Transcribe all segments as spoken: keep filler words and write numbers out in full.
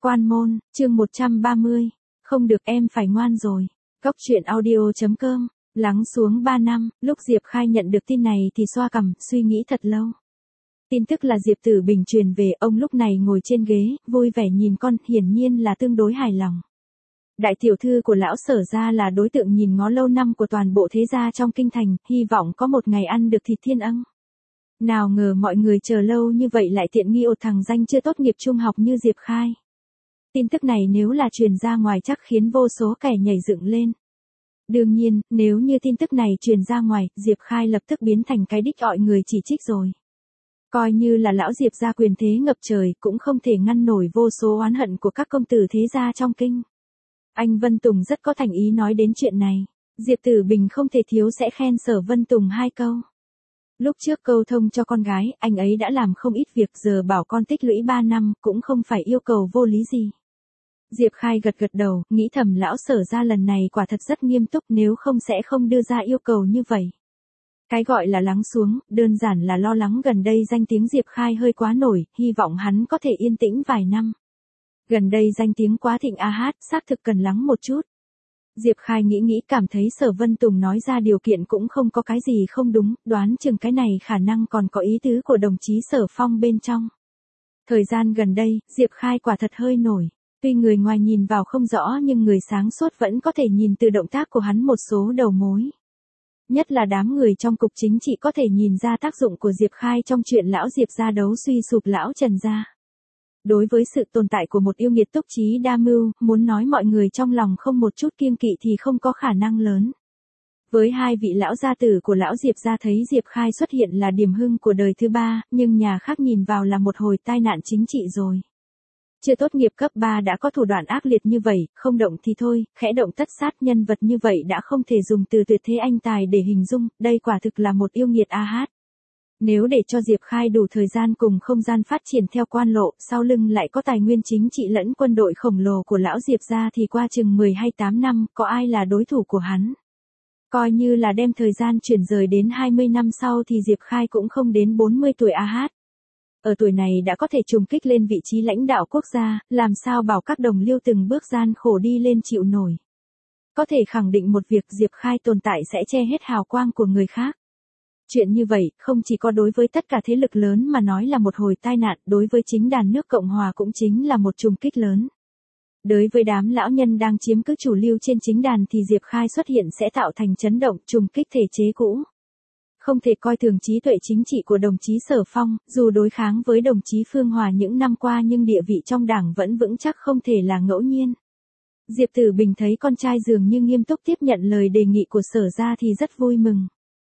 Quan môn, chương một trăm ba mươi. Không được em phải ngoan rồi. Góc truyện audio.com. Lắng xuống ba năm, lúc Diệp Khai nhận được tin này thì xoa cằm, suy nghĩ thật lâu. Tin tức là Diệp Tử Bình truyền về, ông lúc này ngồi trên ghế, vui vẻ nhìn con, hiển nhiên là tương đối hài lòng. Đại tiểu thư của lão Sở gia là đối tượng nhìn ngó lâu năm của toàn bộ thế gia trong kinh thành, hy vọng có một ngày ăn được thịt thiên ân. Nào ngờ mọi người chờ lâu như vậy lại tiện nghi ột thằng danh chưa tốt nghiệp trung học như Diệp Khai. Tin tức này nếu là truyền ra ngoài chắc khiến vô số kẻ nhảy dựng lên. Đương nhiên, nếu như tin tức này truyền ra ngoài, Diệp Khai lập tức biến thành cái đích mọi người chỉ trích rồi. Coi như là lão Diệp gia quyền thế ngập trời cũng không thể ngăn nổi vô số oán hận của các công tử thế gia trong kinh. Anh Vân Tùng rất có thành ý nói đến chuyện này. Diệp Tử Bình không thể thiếu sẽ khen Sở Vân Tùng hai câu. Lúc trước câu thông cho con gái, anh ấy đã làm không ít việc, giờ bảo con tích lũy ba năm cũng không phải yêu cầu vô lý gì. Diệp Khai gật gật đầu, nghĩ thầm lão Sở gia lần này quả thật rất nghiêm túc, nếu không sẽ không đưa ra yêu cầu như vậy. Cái gọi là lắng xuống, đơn giản là lo lắng gần đây danh tiếng Diệp Khai hơi quá nổi, hy vọng hắn có thể yên tĩnh vài năm. Gần đây danh tiếng quá thịnh a hát, xác thực cần lắng một chút. Diệp Khai nghĩ nghĩ cảm thấy Sở Vân Tùng nói ra điều kiện cũng không có cái gì không đúng, đoán chừng cái này khả năng còn có ý tứ của đồng chí Sở Phong bên trong. Thời gian gần đây, Diệp Khai quả thật hơi nổi. Tuy người ngoài nhìn vào không rõ nhưng người sáng suốt vẫn có thể nhìn từ động tác của hắn một số đầu mối. Nhất là đám người trong cục chính trị có thể nhìn ra tác dụng của Diệp Khai trong chuyện lão Diệp gia đấu suy sụp lão Trần gia. Đối với sự tồn tại của một yêu nghiệt túc trí đa mưu, muốn nói mọi người trong lòng không một chút kiêng kỵ thì không có khả năng lớn. Với hai vị lão gia tử của lão Diệp gia thấy Diệp Khai xuất hiện là điểm hưng của đời thứ ba, nhưng nhà khác nhìn vào là một hồi tai nạn chính trị rồi. Chưa tốt nghiệp cấp ba đã có thủ đoạn ác liệt như vậy, không động thì thôi, khẽ động tất sát, nhân vật như vậy đã không thể dùng từ tuyệt thế anh tài để hình dung, đây quả thực là một yêu nghiệt a hát. Nếu để cho Diệp Khai đủ thời gian cùng không gian phát triển theo quan lộ, sau lưng lại có tài nguyên chính trị lẫn quân đội khổng lồ của lão Diệp gia thì qua chừng mười hay tám năm, có ai là đối thủ của hắn. Coi như là đem thời gian chuyển rời đến hai mươi năm sau thì Diệp Khai cũng không đến bốn mươi tuổi a hát. Ở tuổi này đã có thể trùng kích lên vị trí lãnh đạo quốc gia, làm sao bảo các đồng liêu từng bước gian khổ đi lên chịu nổi. Có thể khẳng định một việc, Diệp Khai tồn tại sẽ che hết hào quang của người khác. Chuyện như vậy, không chỉ có đối với tất cả thế lực lớn mà nói là một hồi tai nạn, đối với chính đàn nước Cộng Hòa cũng chính là một trùng kích lớn. Đối với đám lão nhân đang chiếm cứ chủ lưu trên chính đàn thì Diệp Khai xuất hiện sẽ tạo thành chấn động, trùng kích thể chế cũ. Không thể coi thường trí tuệ chính trị của đồng chí Sở Phong, dù đối kháng với đồng chí Phương Hòa những năm qua nhưng địa vị trong đảng vẫn vững chắc, không thể là ngẫu nhiên. Diệp Tử Bình thấy con trai dường như nghiêm túc tiếp nhận lời đề nghị của Sở gia thì rất vui mừng.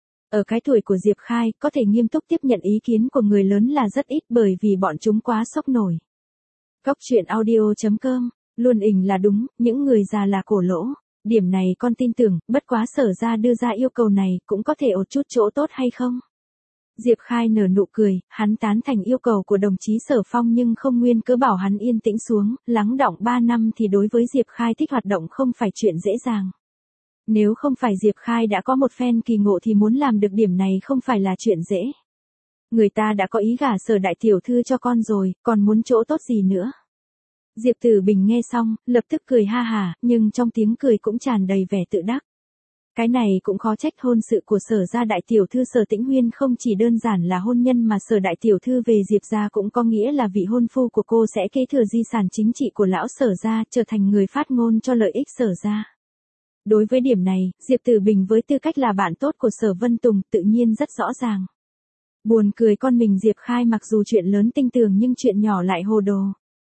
Ở cái tuổi của Diệp Khai, có thể nghiêm túc tiếp nhận ý kiến của người lớn là rất ít bởi vì bọn chúng quá sốc nổi. Góc truyện audio.com, luôn ình là đúng, những người già là cổ lỗ. Điểm này con tin tưởng, bất quá Sở gia đưa ra yêu cầu này cũng có thể ột chút chỗ tốt hay không? Diệp Khai nở nụ cười, hắn tán thành yêu cầu của đồng chí Sở Phong nhưng không nguyên cớ bảo hắn yên tĩnh xuống, lắng đọng ba năm thì đối với Diệp Khai thích hoạt động không phải chuyện dễ dàng. Nếu không phải Diệp Khai đã có một phen kỳ ngộ thì muốn làm được điểm này không phải là chuyện dễ. Người ta đã có ý gả Sở đại tiểu thư cho con rồi, còn muốn chỗ tốt gì nữa? Diệp Tử Bình nghe xong, lập tức cười ha hả, nhưng trong tiếng cười cũng tràn đầy vẻ tự đắc. Cái này cũng khó trách, hôn sự của Sở gia đại tiểu thư Sở Tĩnh Huyên không chỉ đơn giản là hôn nhân mà Sở đại tiểu thư về Diệp gia cũng có nghĩa là vị hôn phu của cô sẽ kế thừa di sản chính trị của lão Sở gia, trở thành người phát ngôn cho lợi ích Sở gia. Đối với điểm này, Diệp Tử Bình với tư cách là bạn tốt của Sở Vân Tùng tự nhiên rất rõ ràng. Buồn cười con mình Diệp Khai mặc dù chuyện lớn tinh tường nhưng chuyện nhỏ lại hồ đồ.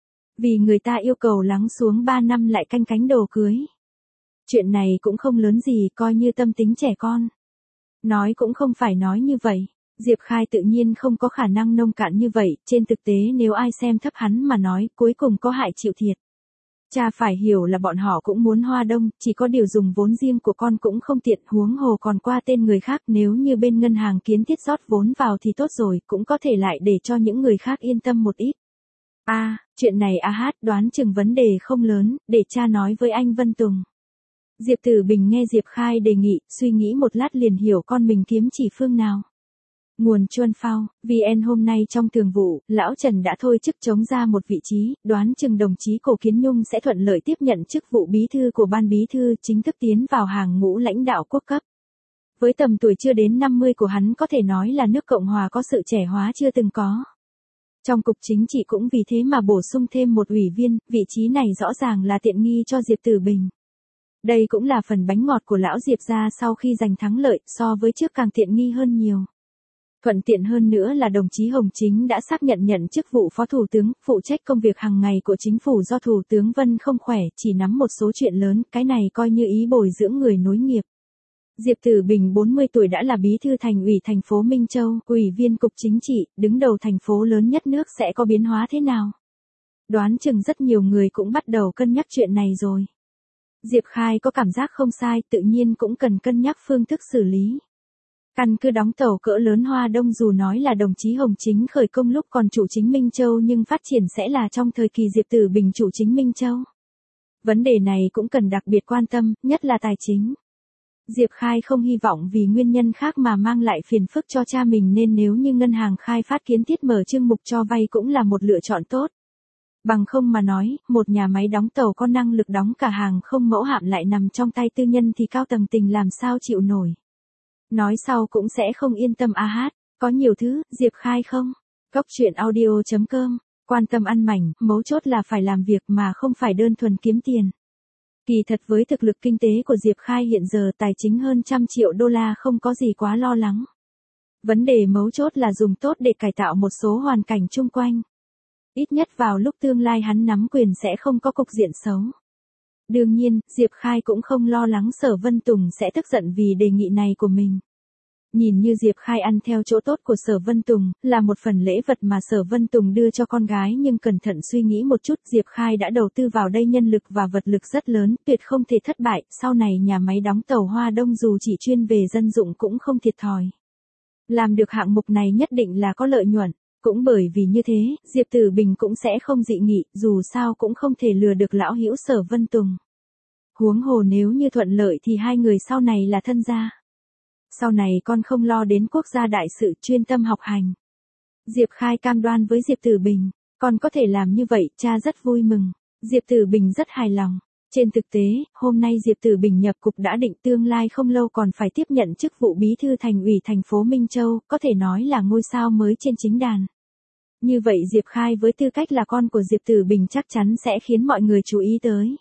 Vì người ta yêu cầu lắng xuống ba năm lại canh cánh đồ cưới. Chuyện này cũng không lớn gì, coi như tâm tính trẻ con. Nói cũng không phải nói như vậy. Diệp Khai tự nhiên không có khả năng nông cạn như vậy, trên thực tế nếu ai xem thấp hắn mà nói, cuối cùng có hại chịu thiệt. Cha phải hiểu là bọn họ cũng muốn hoa đông, chỉ có điều dùng vốn riêng của con cũng không tiện, huống hồ còn qua tên người khác, nếu như bên ngân hàng kiến thiết rót vốn vào thì tốt rồi, cũng có thể lại để cho những người khác yên tâm một ít. A, à, chuyện này a hát đoán chừng vấn đề không lớn, để cha nói với anh Vân Tùng. Diệp Tử Bình nghe Diệp Khai đề nghị, suy nghĩ một lát liền hiểu con mình kiếm chỉ phương nào. Nguồn Chuân Phao, vê en hôm nay trong thường vụ, lão Trần đã thôi chức chống ra một vị trí, đoán chừng đồng chí Cổ Kiến Nhung sẽ thuận lợi tiếp nhận chức vụ bí thư của ban bí thư, chính thức tiến vào hàng ngũ lãnh đạo quốc cấp. Với tầm tuổi chưa đến năm mươi của hắn có thể nói là nước Cộng Hòa có sự trẻ hóa chưa từng có. Trong cục chính trị cũng vì thế mà bổ sung thêm một ủy viên, vị trí này rõ ràng là tiện nghi cho Diệp Tử Bình. Đây cũng là phần bánh ngọt của lão Diệp gia sau khi giành thắng lợi, so với trước càng tiện nghi hơn nhiều. Thuận tiện hơn nữa là đồng chí Hồng Chính đã xác nhận nhận chức vụ phó thủ tướng, phụ trách công việc hàng ngày của chính phủ do thủ tướng Vân không khỏe, chỉ nắm một số chuyện lớn, cái này coi như ý bồi dưỡng người nối nghiệp. Diệp Tử Bình bốn mươi tuổi đã là bí thư thành ủy thành phố Minh Châu, ủy viên cục chính trị, đứng đầu thành phố lớn nhất nước sẽ có biến hóa thế nào? Đoán chừng rất nhiều người cũng bắt đầu cân nhắc chuyện này rồi. Diệp Khai có cảm giác không sai, tự nhiên cũng cần cân nhắc phương thức xử lý. Căn cứ đóng tàu cỡ lớn Hoa Đông dù nói là đồng chí Hồng Chính khởi công lúc còn chủ chính Minh Châu nhưng phát triển sẽ là trong thời kỳ Diệp Tử Bình chủ chính Minh Châu. Vấn đề này cũng cần đặc biệt quan tâm, nhất là tài chính. Diệp Khai không hy vọng vì nguyên nhân khác mà mang lại phiền phức cho cha mình nên nếu như ngân hàng khai phát kiến thiết mở chương mục cho vay cũng là một lựa chọn tốt. Bằng không mà nói, một nhà máy đóng tàu có năng lực đóng cả hàng không mẫu hạm lại nằm trong tay tư nhân thì cao tầng tình làm sao chịu nổi. Nói sau cũng sẽ không yên tâm a hát, có nhiều thứ, Diệp Khai không? Góc truyện audio chấm com, quan tâm ăn mảnh, mấu chốt là phải làm việc mà không phải đơn thuần kiếm tiền. Kỳ thật với thực lực kinh tế của Diệp Khai hiện giờ tài chính hơn trăm triệu đô la không có gì quá lo lắng. Vấn đề mấu chốt là dùng tốt để cải tạo một số hoàn cảnh chung quanh. Ít nhất vào lúc tương lai hắn nắm quyền sẽ không có cục diện xấu. Đương nhiên, Diệp Khai cũng không lo lắng Sở Vân Tùng sẽ tức giận vì đề nghị này của mình. Nhìn như Diệp Khai ăn theo chỗ tốt của Sở Vân Tùng, là một phần lễ vật mà Sở Vân Tùng đưa cho con gái nhưng cẩn thận suy nghĩ một chút Diệp Khai đã đầu tư vào đây nhân lực và vật lực rất lớn, tuyệt không thể thất bại, sau này nhà máy đóng tàu Hoa Đông dù chỉ chuyên về dân dụng cũng không thiệt thòi. Làm được hạng mục này nhất định là có lợi nhuận, cũng bởi vì như thế, Diệp Tử Bình cũng sẽ không dị nghị, dù sao cũng không thể lừa được lão hữu Sở Vân Tùng. Huống hồ nếu như thuận lợi thì hai người sau này là thân gia. Sau này con không lo đến quốc gia đại sự chuyên tâm học hành. Diệp Khai cam đoan với Diệp Tử Bình, con có thể làm như vậy, cha rất vui mừng. Diệp Tử Bình rất hài lòng. Trên thực tế, hôm nay Diệp Tử Bình nhập cục đã định tương lai không lâu còn phải tiếp nhận chức vụ bí thư thành ủy thành phố Minh Châu, có thể nói là ngôi sao mới trên chính đàn. Như vậy Diệp Khai với tư cách là con của Diệp Tử Bình chắc chắn sẽ khiến mọi người chú ý tới.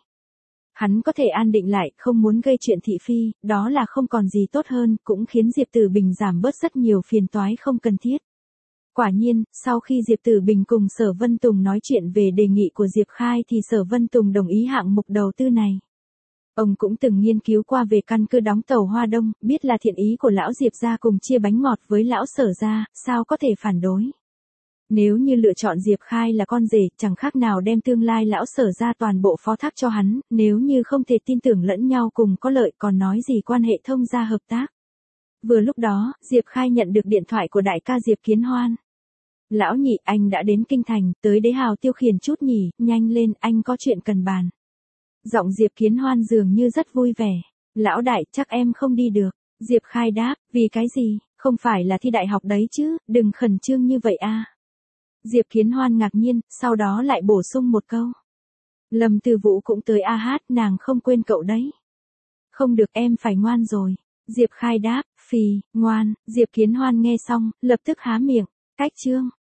Hắn có thể an định lại, không muốn gây chuyện thị phi, đó là không còn gì tốt hơn, cũng khiến Diệp Tử Bình giảm bớt rất nhiều phiền toái không cần thiết. Quả nhiên, sau khi Diệp Tử Bình cùng Sở Vân Tùng nói chuyện về đề nghị của Diệp Khai thì Sở Vân Tùng đồng ý hạng mục đầu tư này. Ông cũng từng nghiên cứu qua về căn cứ đóng tàu Hoa Đông, biết là thiện ý của lão Diệp gia cùng chia bánh ngọt với lão Sở gia, sao có thể phản đối. Nếu như lựa chọn Diệp Khai là con rể, chẳng khác nào đem tương lai lão Sở gia toàn bộ phó thác cho hắn, nếu như không thể tin tưởng lẫn nhau cùng có lợi còn nói gì quan hệ thông gia hợp tác. Vừa lúc đó, Diệp Khai nhận được điện thoại của đại ca Diệp Kiến Hoan. Lão nhị, anh đã đến kinh thành, tới đế hào tiêu khiển chút nhỉ, nhanh lên, anh có chuyện cần bàn. Giọng Diệp Kiến Hoan dường như rất vui vẻ. Lão đại, chắc em không đi được. Diệp Khai đáp, vì cái gì, không phải là thi đại học đấy chứ, đừng khẩn trương như vậy a. Diệp Kiến Hoan ngạc nhiên, sau đó lại bổ sung một câu. Lâm Tư Vũ cũng tới a hát, nàng không quên cậu đấy. Không được, em phải ngoan rồi. Diệp Khai đáp, phì, ngoan. Diệp Kiến Hoan nghe xong, lập tức há miệng. Cách chương.